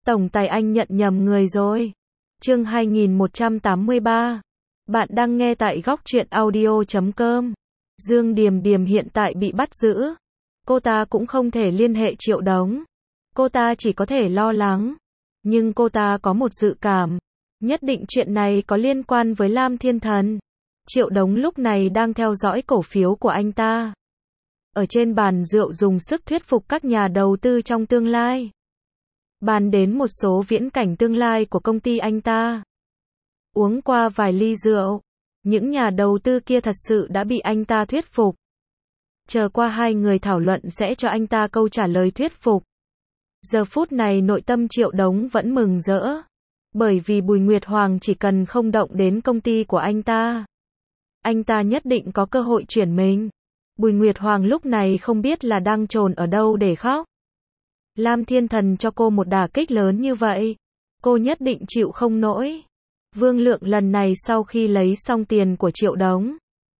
Tổng tài anh nhận nhầm người rồi. Chương 2183. Bạn đang nghe tại góc truyện audio.com. Dương Điềm Điềm hiện tại bị bắt giữ. Cô ta cũng không thể liên hệ Triệu Đống. Cô ta chỉ có thể lo lắng. Nhưng cô ta có một dự cảm. Nhất định chuyện này có liên quan với Lam Thiên Thần. Triệu Đống lúc này đang theo dõi cổ phiếu của anh ta. Ở trên bàn rượu dùng sức thuyết phục các nhà đầu tư trong tương lai. Bàn đến một số viễn cảnh tương lai của công ty anh ta. Uống qua vài ly rượu, những nhà đầu tư kia thật sự đã bị anh ta thuyết phục. Chờ qua hai người thảo luận sẽ cho anh ta câu trả lời thuyết phục. Giờ phút này nội tâm Triệu Đống vẫn mừng rỡ. Bởi vì Bùi Nguyệt Hoàng chỉ cần không động đến công ty của anh ta nhất định có cơ hội chuyển mình. Bùi Nguyệt Hoàng lúc này không biết là đang chồn ở đâu để khóc. Lam Thiên Thần cho cô một đả kích lớn như vậy, cô nhất định chịu không nổi. Vương Lượng lần này sau khi lấy xong tiền của Triệu Đống,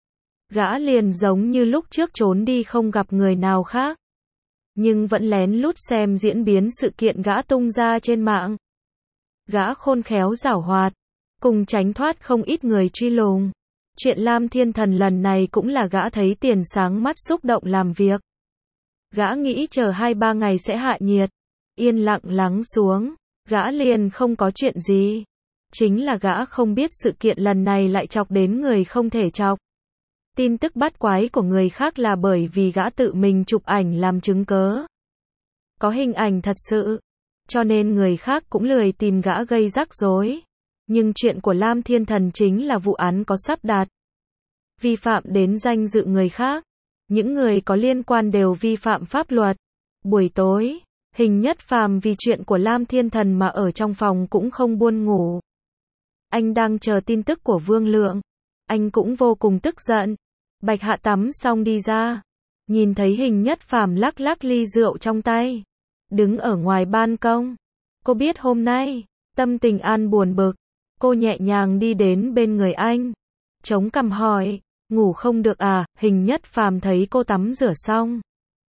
gã liền giống như lúc trước trốn đi không gặp người nào khác. Nhưng vẫn lén lút xem diễn biến sự kiện gã tung ra trên mạng. Gã khôn khéo giảo hoạt, cùng tránh thoát không ít người truy lùng. Chuyện Lam Thiên Thần lần này cũng là gã thấy tiền sáng mắt xúc động làm việc. Gã nghĩ chờ 2-3 ngày sẽ hạ nhiệt, yên lặng lắng xuống, gã liền không có chuyện gì. Chính là gã không biết sự kiện lần này lại chọc đến người không thể chọc. Tin tức bắt quái của người khác là bởi vì gã tự mình chụp ảnh làm chứng cớ. Có hình ảnh thật sự, cho nên người khác cũng lười tìm gã gây rắc rối. Nhưng chuyện của Lam Thiên Thần chính là vụ án có sắp đặt. Vi phạm đến danh dự người khác. Những người có liên quan đều vi phạm pháp luật. Buổi tối, Hình Nhất Phàm vì chuyện của Lam Thiên Thần mà ở trong phòng cũng không buồn ngủ. Anh đang chờ tin tức của Vương Lượng. Anh cũng vô cùng tức giận. Bạch Hạ tắm xong đi ra. Nhìn thấy Hình Nhất Phàm lắc lắc ly rượu trong tay. Đứng ở ngoài ban công. Cô biết hôm nay, tâm tình An buồn bực. Cô nhẹ nhàng đi đến bên người anh. Chống cằm hỏi, ngủ không được à? Hình Nhất Phàm thấy cô tắm rửa xong.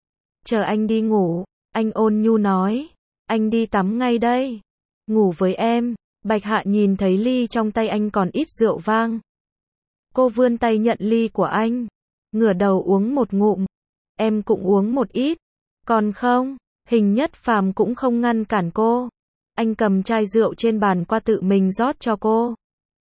Chờ anh đi ngủ, anh ôn nhu nói. Anh đi tắm ngay đây. Ngủ với em. Bạch Hạ nhìn thấy ly trong tay anh còn ít rượu vang. Cô vươn tay nhận ly của anh. Ngửa đầu uống một ngụm. Em cũng uống một ít. Còn không? Hình Nhất Phàm cũng không ngăn cản cô. Anh cầm chai rượu trên bàn qua tự mình rót cho cô.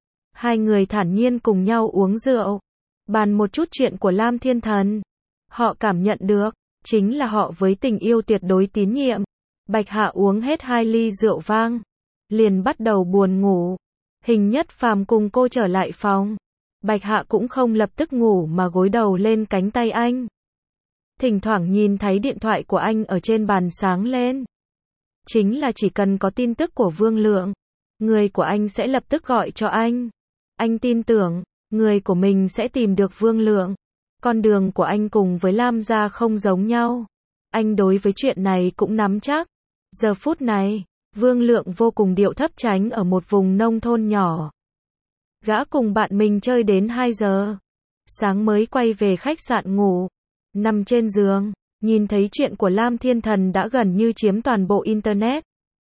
Hai người thản nhiên cùng nhau uống rượu. Bàn một chút chuyện của Lam Thiên Thần. Họ cảm nhận được, chính là họ với tình yêu tuyệt đối tín nhiệm. Bạch Hạ uống hết 2 ly rượu vang. Liền bắt đầu buồn ngủ. Hình Nhất Phàm cùng cô trở lại phòng. Bạch Hạ cũng không lập tức ngủ mà gối đầu lên cánh tay anh. Thỉnh thoảng nhìn thấy điện thoại của anh ở trên bàn sáng lên. Chính là chỉ cần có tin tức của Vương Lượng, người của anh sẽ lập tức gọi cho anh. Anh tin tưởng, người của mình sẽ tìm được Vương Lượng. Con đường của anh cùng với Lam gia không giống nhau. Anh đối với chuyện này cũng nắm chắc. Giờ phút này, Vương Lượng vô cùng điệu thấp tránh ở một vùng nông thôn nhỏ. Gã cùng bạn mình chơi đến 2 giờ. Sáng mới quay về khách sạn ngủ. Nằm trên giường, nhìn thấy chuyện của Lam Thiên Thần đã gần như chiếm toàn bộ Internet.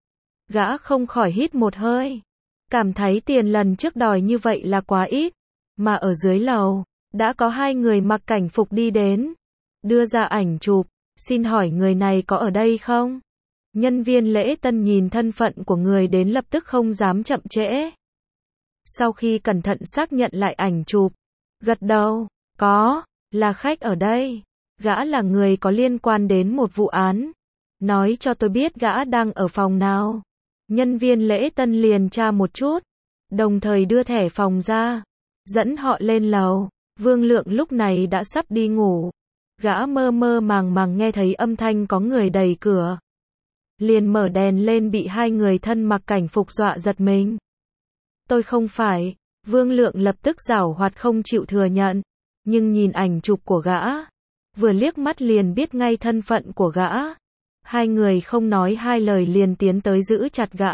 Gã không khỏi hít một hơi. Cảm thấy tiền lần trước đòi như vậy là quá ít. Mà ở dưới lầu, đã có 2 người mặc cảnh phục đi đến. Đưa ra ảnh chụp, xin hỏi người này có ở đây không? Nhân viên lễ tân nhìn thân phận của người đến lập tức không dám chậm trễ. Sau khi cẩn thận xác nhận lại ảnh chụp, gật đầu, có, là khách ở đây. Gã là người có liên quan đến một vụ án. Nói cho tôi biết gã đang ở phòng nào. Nhân viên lễ tân liền tra một chút, đồng thời đưa thẻ phòng ra, dẫn họ lên lầu. Vương Lượng lúc này đã sắp đi ngủ. Gã mơ mơ màng màng nghe thấy âm thanh có người đẩy cửa. Liền mở đèn lên bị 2 người thân mặc cảnh phục dọa giật mình. Tôi không phải. Vương Lượng lập tức giảo hoạt không chịu thừa nhận. Nhưng nhìn ảnh chụp của gã, vừa liếc mắt liền biết ngay thân phận của gã. 2 người không nói 2 lời liền tiến tới giữ chặt gã.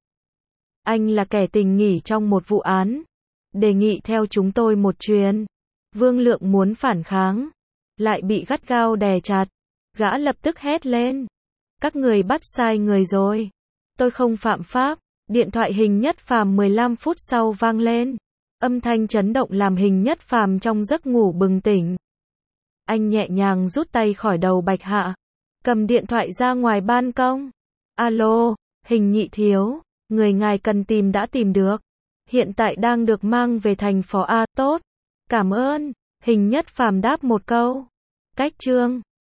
Anh là kẻ tình nghỉ trong một vụ án. Đề nghị theo chúng tôi một chuyến. Vương Lượng muốn phản kháng, lại bị gắt gao đè chặt. Gã lập tức hét lên. Các người bắt sai người rồi. Tôi không phạm pháp. Điện thoại Hình Nhất Phàm 15 phút sau vang lên. Âm thanh chấn động làm Hình Nhất Phàm trong giấc ngủ bừng tỉnh. Anh nhẹ nhàng rút tay khỏi đầu Bạch Hạ, cầm điện thoại ra ngoài ban công. Alo, Hình nhị thiếu, người ngài cần tìm đã tìm được. Hiện tại đang được mang về thành phố A. Tốt, cảm ơn. Hình Nhất Phàm đáp một câu. Cách chương